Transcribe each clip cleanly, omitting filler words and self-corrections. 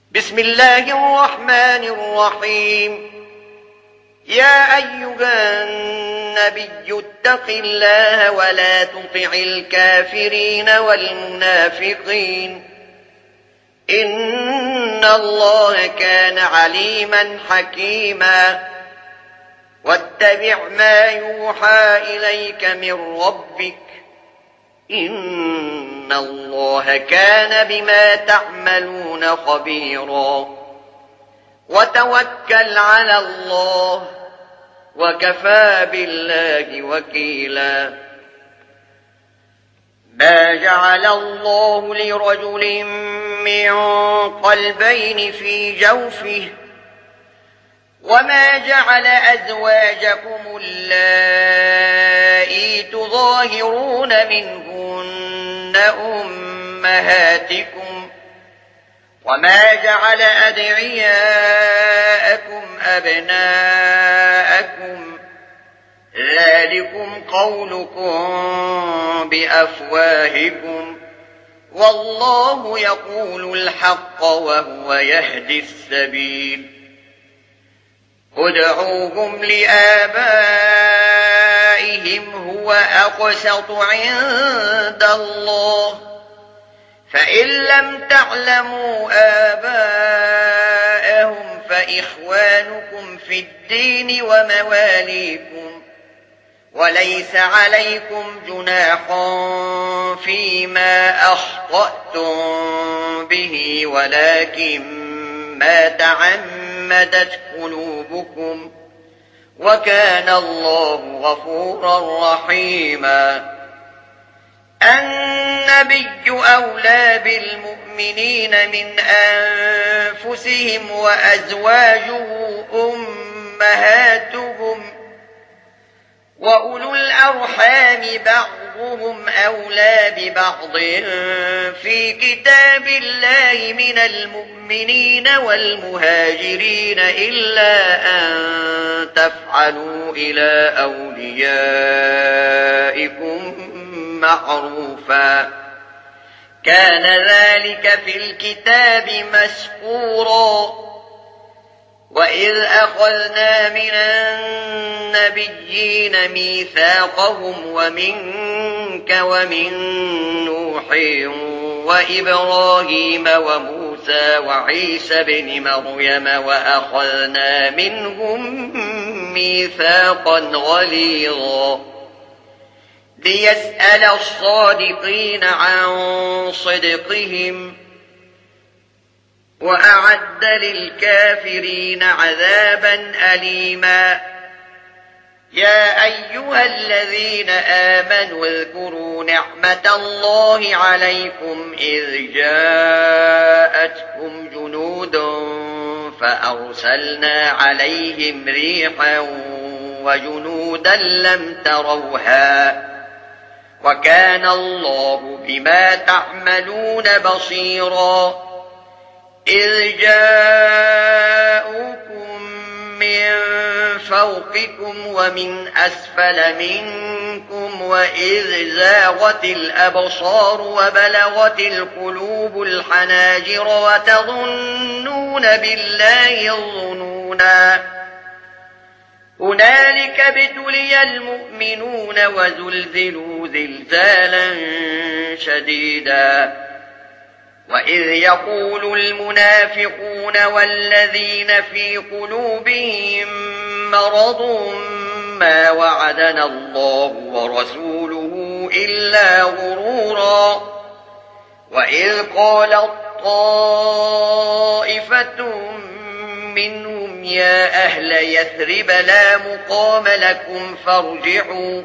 بسم الله الرحمن الرحيم. يا أيها النبي اتق الله ولا تطع الكافرين والمنافقين إن الله كان عليما حكيما. واتبع ما يوحى إليك من ربك إن الله كان بما تعملون خبيرا. وتوكل على الله وكفى بالله وكيلا. ما جعل الله لرجل من قلبين في جوفه وما جعل أزواجكم اللائي تظاهرون منهن أمهاتكم وما جعل أدعياءكم أبناءكم ذلكم قولكم بأفواهكم والله يقول الحق وهو يهدي السبيل. ادعوهم لآبائهم هو أقسط عند الله فإن لم تعلموا آباءهم فإخوانكم في الدين ومواليكم وليس عليكم جناح فيما أخطأتم به ولكن ما تعمدت قلوبكم وكان الله غفورا رحيما. النبي أولى بالمؤمنين من أنفسهم وأزواجه أمهاتهم وأولو الأرحام بعضهم أولى ببعض في كتاب الله من المؤمنين والمهاجرين إلا أن تفعلوا إلى أوليائكم معروفا كان ذلك في الكتاب مسكورا. وإذ أخذنا من النبيين ميثاقهم ومنك ومن نوح وإبراهيم وموسى وعيسى بن مريم وأخذنا منهم ميثاقا غليظا ليسأل الصادقين عن صدقهم وأعد للكافرين عذابا أليما. يا أيها الذين آمنوا اذكروا نعمة الله عليكم إذ جاءتكم جنود فأرسلنا عليهم ريحا وجنودا لم تروها وكان الله بما تعملون بصيرا. إذ جاءوكم من فوقكم ومن أسفل منكم وإذ زاغت الأبصار وبلغت القلوب الحناجر وتظنون بالله الظنونا. هنالك ابتلي المؤمنون وزلزلوا زلزالا شديدا. وإذ يقول المنافقون والذين في قلوبهم مرض ما وعدنا الله ورسوله إلا غرورا. وإذ قالت طائفة منهم يا أهل يثرب لا مقام لكم فارجعوا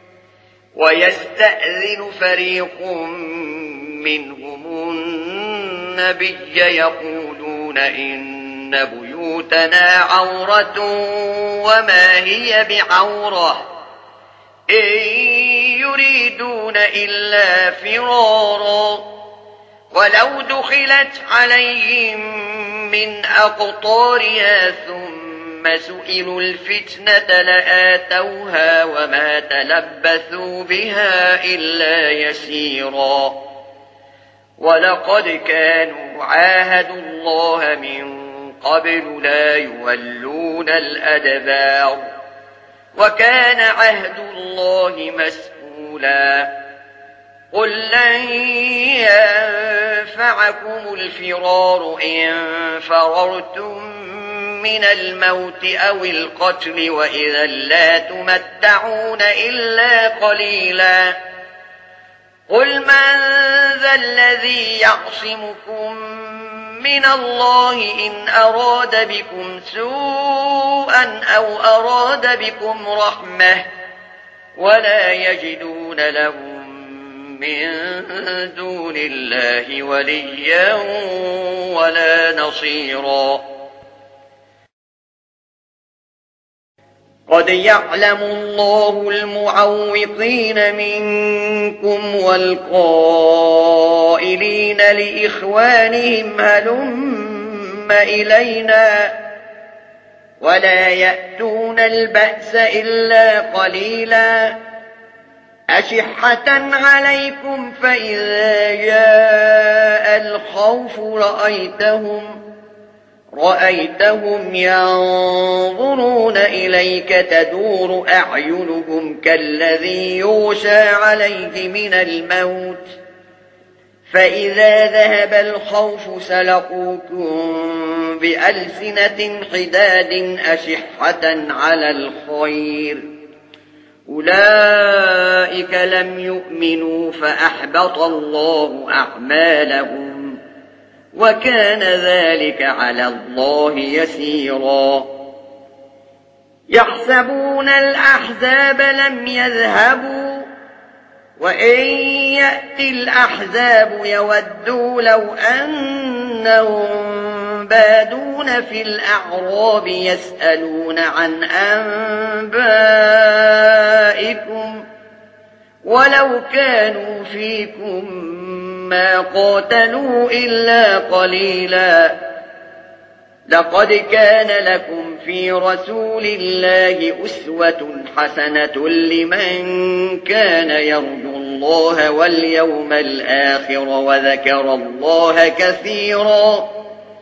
ويستأذن فريق منهم النبي يقولون إن بيوتنا عورة وما هي بعورة إن يريدون إلا فرارا. ولو دخلت عليهم من أقطارها ثم سئلوا الفتنة لآتوها وما تلبثوا بها إلا يسيرا. ولقد كانوا عاهدوا الله من قبل لا يولون الأدبار وكان عهد الله مسؤولا قل لن ينفعكم الفرار إن فررتم من الموت أو القتل وإذا لا تمتعون إلا قليلا قل من ذا الذي يعصمكم من الله إن أراد بكم سوءا أو أراد بكم رحمة ولا يجدون لهم من دون الله وليا ولا نصيرا قد يعلم الله المعوقين منكم والقائلين لإخوانهم هلم إلينا ولا يأتون البأس إلا قليلا أشحة عليكم فإذا جاء الخوف رأيتهم ينظرون إليك تدور أعينهم كالذي يغشى عليه من الموت فإذا ذهب الخوف سلقوكم بألسنة حداد أشحة على الخير أولئك لم يؤمنوا فأحبط الله أعمالهم وكان ذلك على الله يسيرا يحسبون الأحزاب لم يذهبوا وإن يأتي الأحزاب يودوا لو أنهم بادون في الأعراب يسألون عن أنبائكم ولو كانوا فيكم ما قاتلوا إلا قليلا لقد كان لكم في رسول الله أسوة حسنة لمن كان يرجو الله واليوم الآخر وذكر الله كثيرا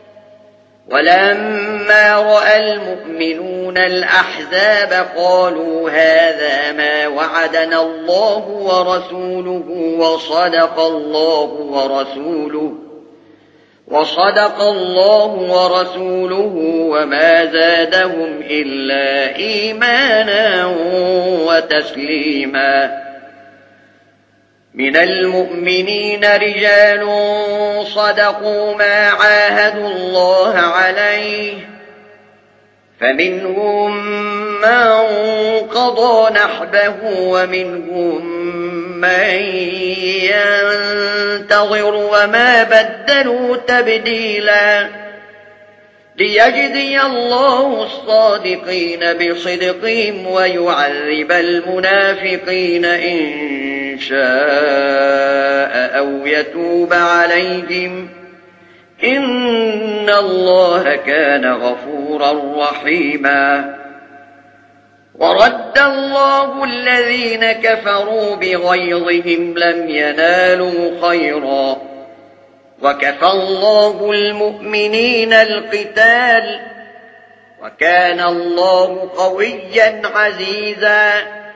ولما رأى المؤمنون الأحزاب قالوا هذا ما وعدنا الله ورسوله وصدق الله ورسوله وما زادهم إلا إيمانا وتسليما من المؤمنين رجال صدقوا ما عاهدوا الله عليه فمنهم من قضى نحبه ومنهم من ينتظر وما بدلوا تبديلا ليجزي الله الصادقين بصدقهم ويعذب المنافقين إن شاء أو يتوب عليهم إن الله كان غفورا رحيما ورد الله الذين كفروا بغيظهم لم ينالوا خيرا وكفى الله المؤمنين القتال وكان الله قويا عزيزا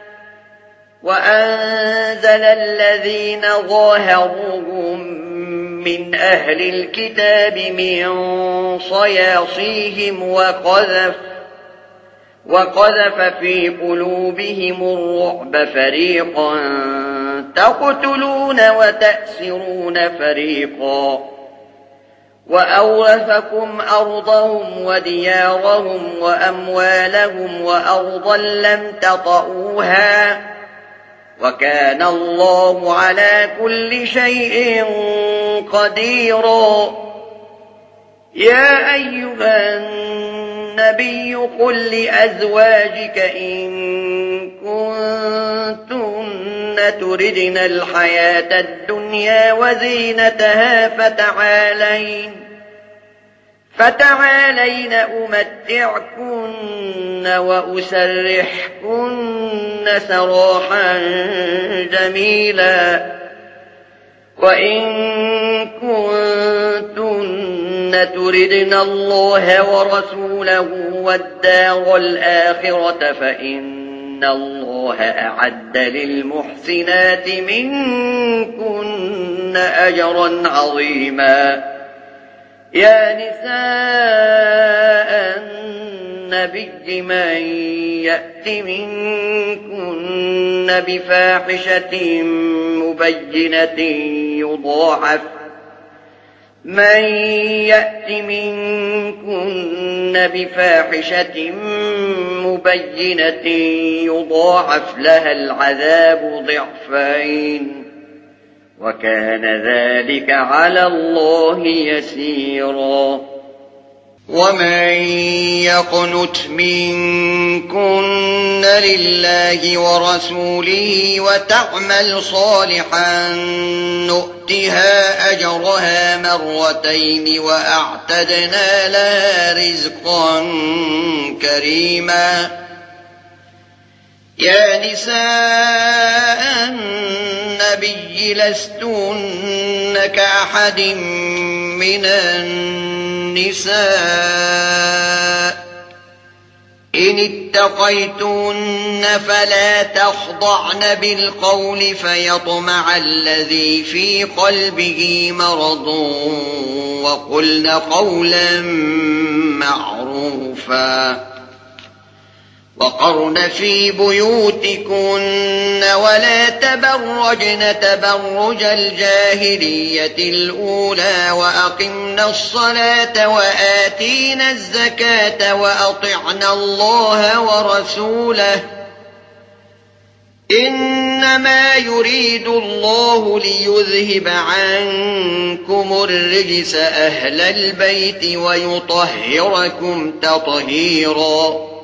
وأنزل الذين ظاهروهم من أهل الكتاب من صياصيهم وقذف في قلوبهم الرعب فريقا تقتلون وتأسرون فريقا وأورثكم أرضهم وديارهم وأموالهم وأرضا لم تطئوها وكان الله على كل شيء قديرا يا أيها النبي قل لأزواجك إن كنتن تردن الحياة الدنيا وزينتها فتعالين أمتعكن وأسرحكن سراحا جميلا وإن كنتن تردن الله ورسوله والدار الآخرة فإن الله أعد للمحسنات منكن أجرا عظيما. يا نساء النبي من يأت منكن بفاحشة مبينة يضاعف لها العذاب ضعفين وكان ذلك على الله يسيرا. ومن يقنت منكن لله ورسوله وتعمل صالحا نؤتها أجرها مرتين وأعتدنا لها رزقا كريما. يا نساء النبي لستن كأحد من النساء إن اتقيتن فلا تخضعن بالقول فيطمع الذي في قلبه مرض وقلن قولا معروفا. وقرن في بيوتكن ولا تبرجن تبرج الجاهلية الأولى وأقمنا الصلاة وآتينا الزكاة وأطعنا الله ورسوله إنما يريد الله ليذهب عنكم الرجس أهل البيت ويطهركم تطهيرا.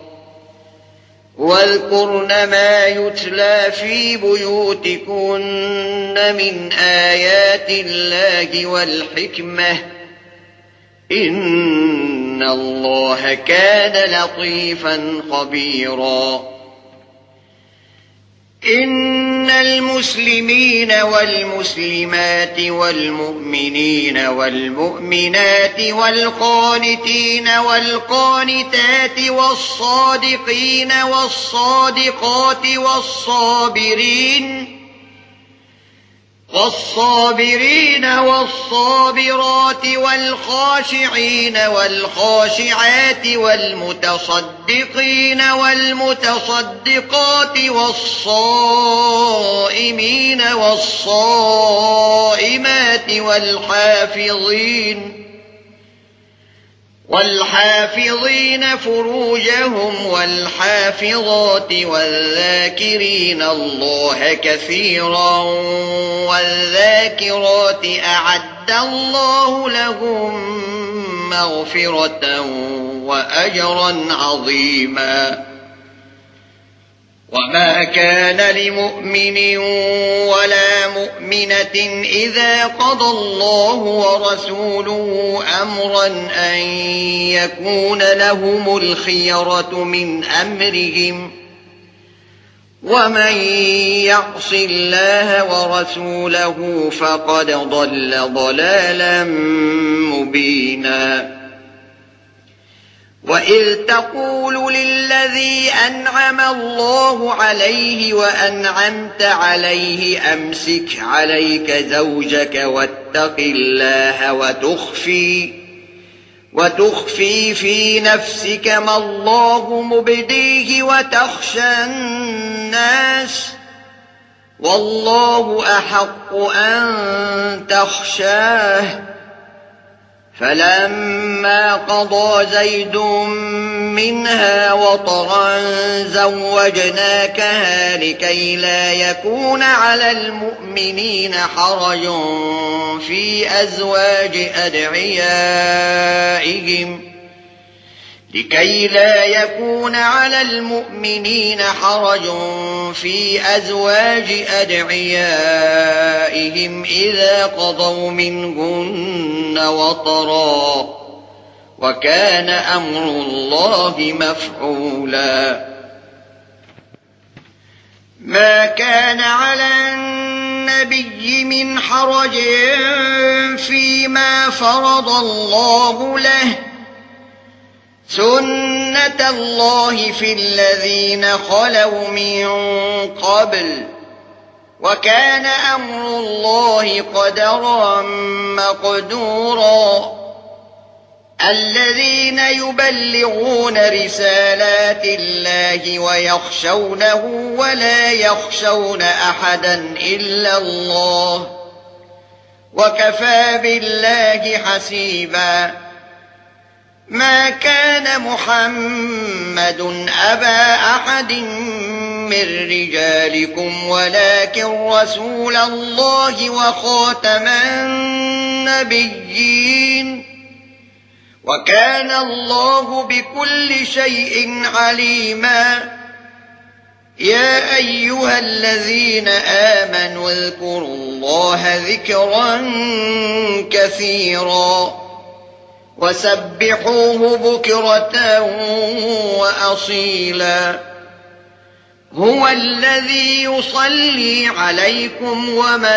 واذكرن ما يتلى في بيوتكن من آيات الله والحكمة إن الله كان لطيفا خبيرا. إن المسلمين والمسلمات والمؤمنين والمؤمنات والقانتين والقانتات والصادقين والصادقات والصابرين والصابرات والخاشعين والخاشعات والمتصدقين والمتصدقات والصائمين والصائمات والحافظين فروجهم والحافظات والذاكرين الله كثيرا والذاكرات أعد الله لهم مغفرة وأجرا عظيما. وما كان لمؤمن ولا مؤمنة إذا قضى الله ورسوله أمرا أن يكون لهم الخيرة من أمرهم ومن يعص الله ورسوله فقد ضل ضلالا مبينا. وإذ تقول للذي أنعم الله عليه وأنعمت عليه أمسك عليك زوجك واتق الله وتخفي في نفسك ما الله مبديه وتخشى الناس والله أحق أن تخشاه. فلما قضى زيد منها وطرا زوجناكها لكي لا يكون على المؤمنين حرج في أزواج أدعيائهم إذا قضوا منهن وطرا وكان أمر الله مفعولا. ما كان على النبي من حرج فيما فرض الله له سنة الله في الذين خلوا من قبل وكان أمر الله قدرا مقدورا الذين يبلغون رسالات الله ويخشونه ولا يخشون أحدا إلا الله وكفى بالله حسيبا ما كان محمد أبا أحد من رجالكم ولكن رسول الله وخاتم النبيين وكان الله بكل شيء عليما يا أيها الذين آمنوا اذكروا الله ذكرا كثيرا وسبحوه بكرة وأصيلا هو الذي يصلي عليكم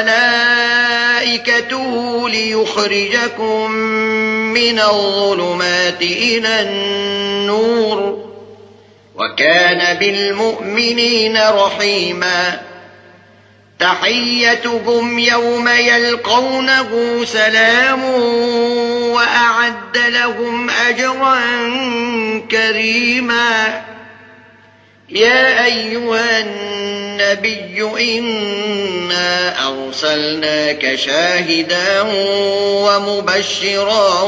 وملائكته ليخرجكم من الظلمات إلى النور وكان بالمؤمنين رحيما تحيتهم يوم يلقونه سلام وأعد لهم أجرا كريما يا أيها النبي إنا أرسلناك شاهدا ومبشرا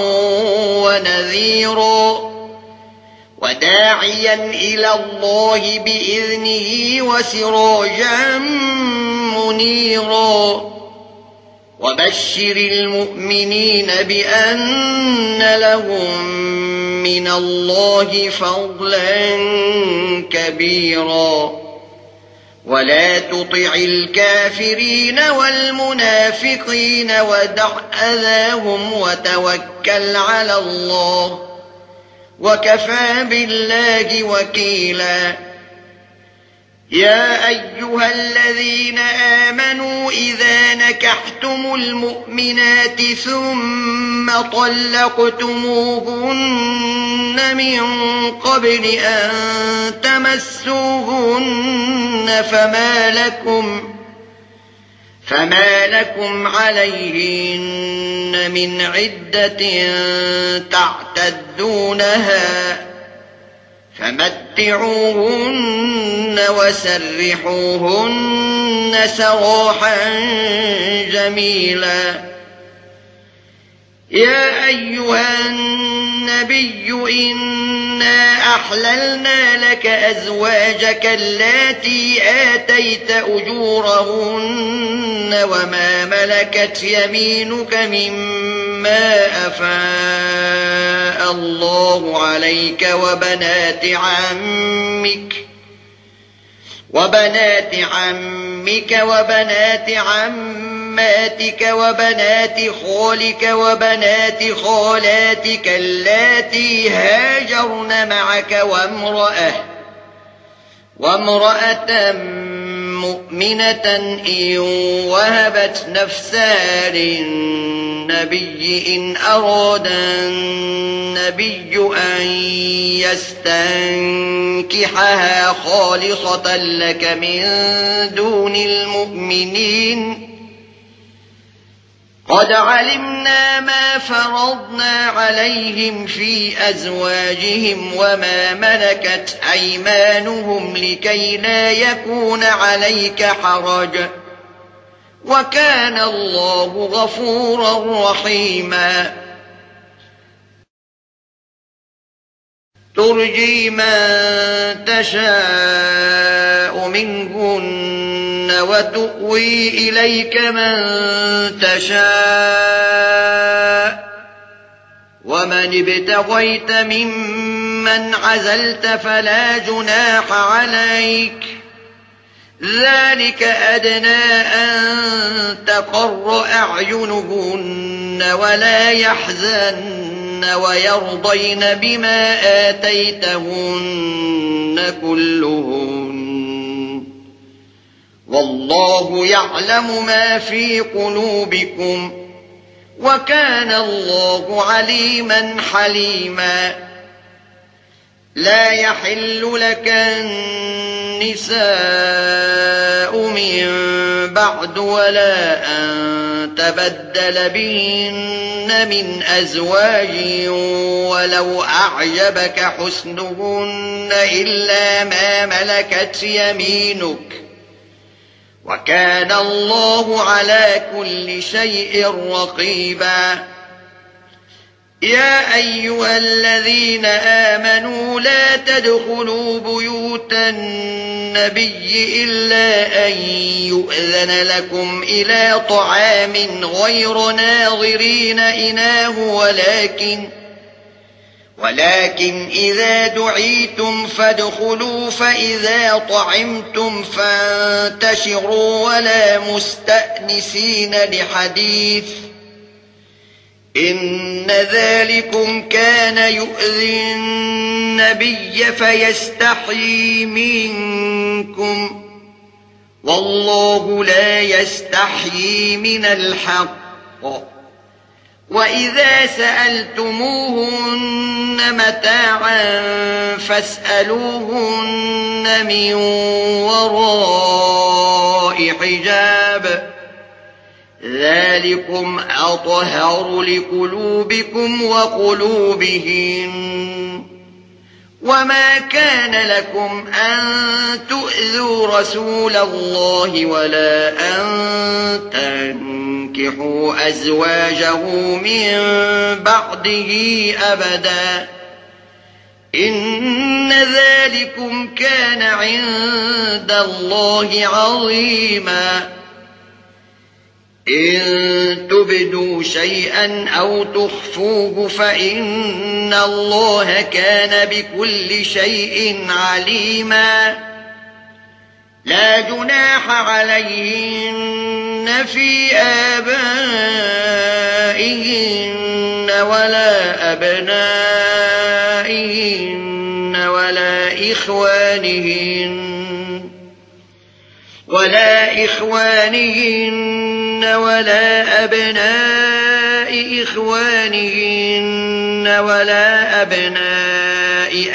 ونذيرا وداعيا إلى الله بإذنه وسراجا منيرا وبشر المؤمنين بأن لهم من الله فضلا كبيرا ولا تطع الكافرين والمنافقين ودع أذاهم وتوكل على الله وكفى بالله وكيلا يا أيها الذين آمنوا إذا نكحتم المؤمنات ثم طلقتموهن من قبل أن تمسوهن فما لكم عليهن من عدة تعتدونها فمتعوهن وسرحوهن سراحا جميلا يا أيها النبي إنا أحللنا لك أزواجك اللاتي آتيت أجورهن وما ملكت يمينك مما أفاء الله عليك وبنات عمك وبنات عماتك وبنات خالك وبنات خالاتك اللاتي هاجرن معك وامرأة مؤمنة إن وهبت نفسها للنبي إن أراد النبي أن يستنكحها خالصة لك من دون المؤمنين قد علمنا ما فرضنا عليهم في أزواجهم وما ملكت أيمانهم لكي لا يكون عليك حرج وكان الله غفورا رحيما ترجي من تشاء منهن وتؤوي إليك من تشاء ومن ابتغيت ممن عزلت فلا جناح عليك ذلك أدنى أن تقر أعينهن ولا يحزن ويرضين بما آتيتهن كلهن والله يعلم ما في قلوبكم وكان الله عليما حليما لا يحل لك النساء من بعد ولا أن تبدل بهن من أزواج ولو أعجبك حسنهن إلا ما ملكت يمينك وكان الله على كل شيء رقيبا يا أيها الذين آمنوا لا تدخلوا بيوت النبي إلا أن يؤذن لكم إلى طعام غير ناظرين إناه ولكن إذا دعيتم فادخلوا فإذا طعمتم فانتشروا ولا مستأنسين لحديث إن ذلكم كان يؤذي النبي فيستحيي منكم والله لا يستحيي من الحق وإذا سألتموهن متاعا فاسألوهن من وراء حجاب ذلكم أطهر لقلوبكم وقلوبهن وما كان لكم أن تؤذوا رسول الله ولا أن تنكحوا أزواجه من بعده أبدا إن ذلكم كان عند الله عظيما إن تبدوا شيئا أو تخفوه فإن الله كان بكل شيء عليما لا جناح عليهن في آبائهن ولا أبنائهن ولا إخوانهن ولا أبناء إخوانهن ولا أبناء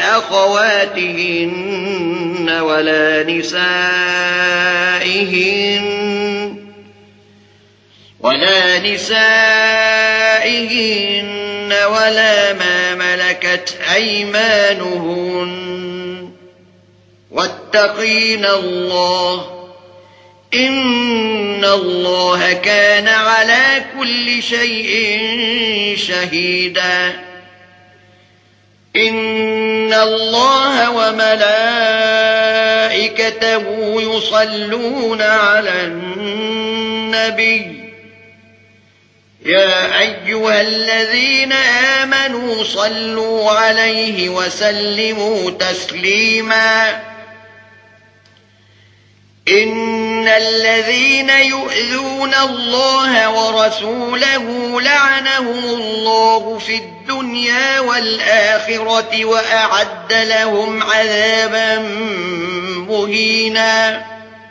أخواتهن ولا نسائهن ولا ما ملكت أيمانهن واتقين الله إن الله كان على كل شيء شهيدا إن الله وملائكته يصلون على النبي يا أيها الذين آمنوا صلوا عليه وسلموا تسليما إن الذين يؤذون الله ورسوله لعنهم الله في الدنيا والآخرة وأعد لهم عذابا مهينا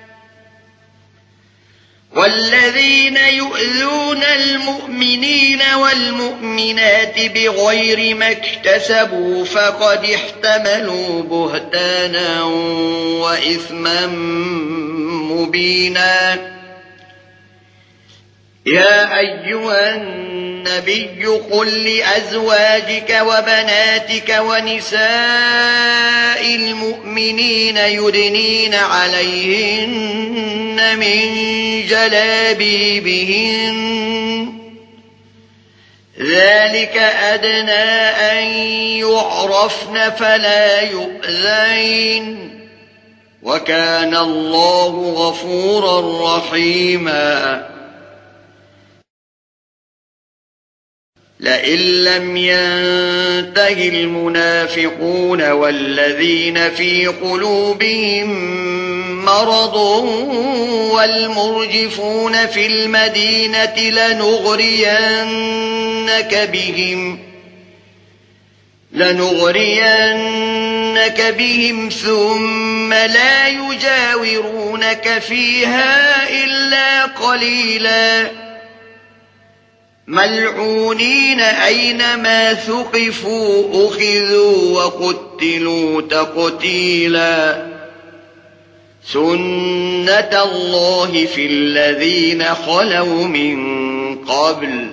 والذين يؤذون المؤمنين والمؤمنات بغير ما اكتسبوا فقد احتملوا بهتانا وإثما مبينا يا أيها النبي قل لأزواجك وبناتك ونساء المؤمنين يدنين عليهن من جلابيبهن ذلك أدنى أن يعرفن فلا يؤذين وكان الله غفورا رحيما لئن لم ينته المنافقون والذين في قلوبهم مرض والمرجفون في المدينة لنغرينك يطوفنك بهم ثم لا يجاورونك فيها إلا قليلا ملعونين أينما ثقفوا أخذوا وقتلوا تقتيلا سنة الله في الذين خلوا من قبل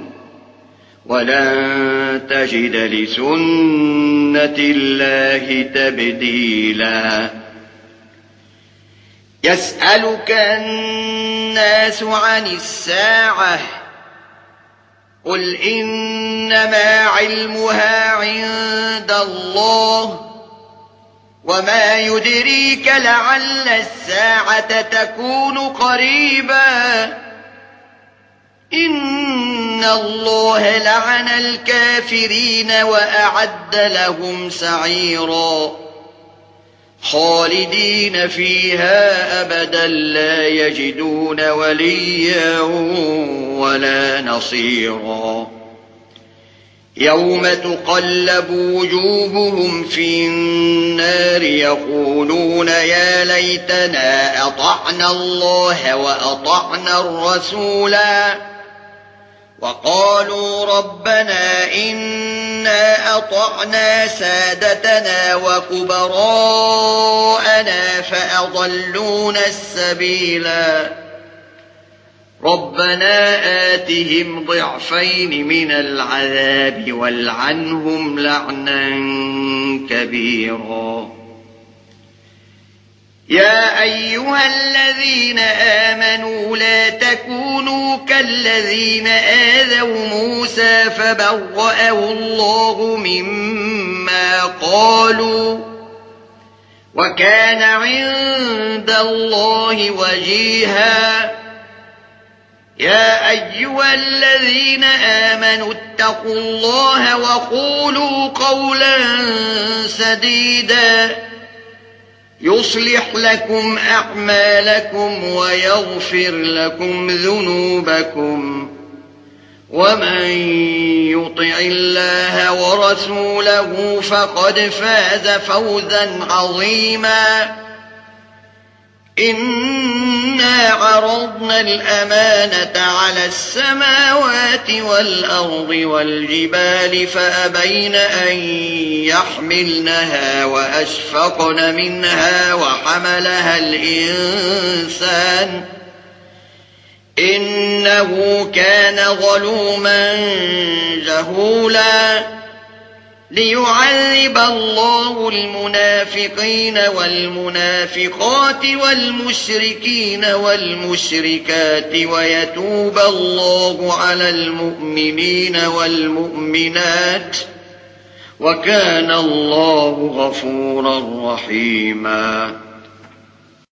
ولن تجد لسنة الله تبديلا يسألك الناس عن الساعة قل إنما علمها عند الله وما يدريك لعل الساعة تكون قريبا إن الله لعن الكافرين وأعد لهم سعيرا خالدين فيها أبدا لا يجدون وليا ولا نصيرا يوم تقلب وجوههم في النار يقولون يا ليتنا أطعنا الله وأطعنا الرسولا وقالوا ربنا إنا أطعنا سادتنا وكبراءنا فأضلونا السبيلا ربنا آتهم ضعفين من العذاب والعنهم لعنا كبيرا يا أيها الذين آمنوا لا تكونوا كالذين آذوا موسى فبرأه الله مما قالوا وكان عند الله وجيها يا أيها الذين آمنوا اتقوا الله وقولوا قولا سديدا يصلح لكم أعمالكم ويغفر لكم ذنوبكم ومن يطع الله ورسوله فقد فاز فوزا عظيما إنا عرضنا الأمانة على السماوات والأرض والجبال فأبين أن يحملنها وأشفقن منها وحملها الإنسان إنه كان ظلوما جهولا ليعذب الله المنافقين والمنافقات والمشركين والمشركات ويتوب الله على المؤمنين والمؤمنات وكان الله غفورا رحيما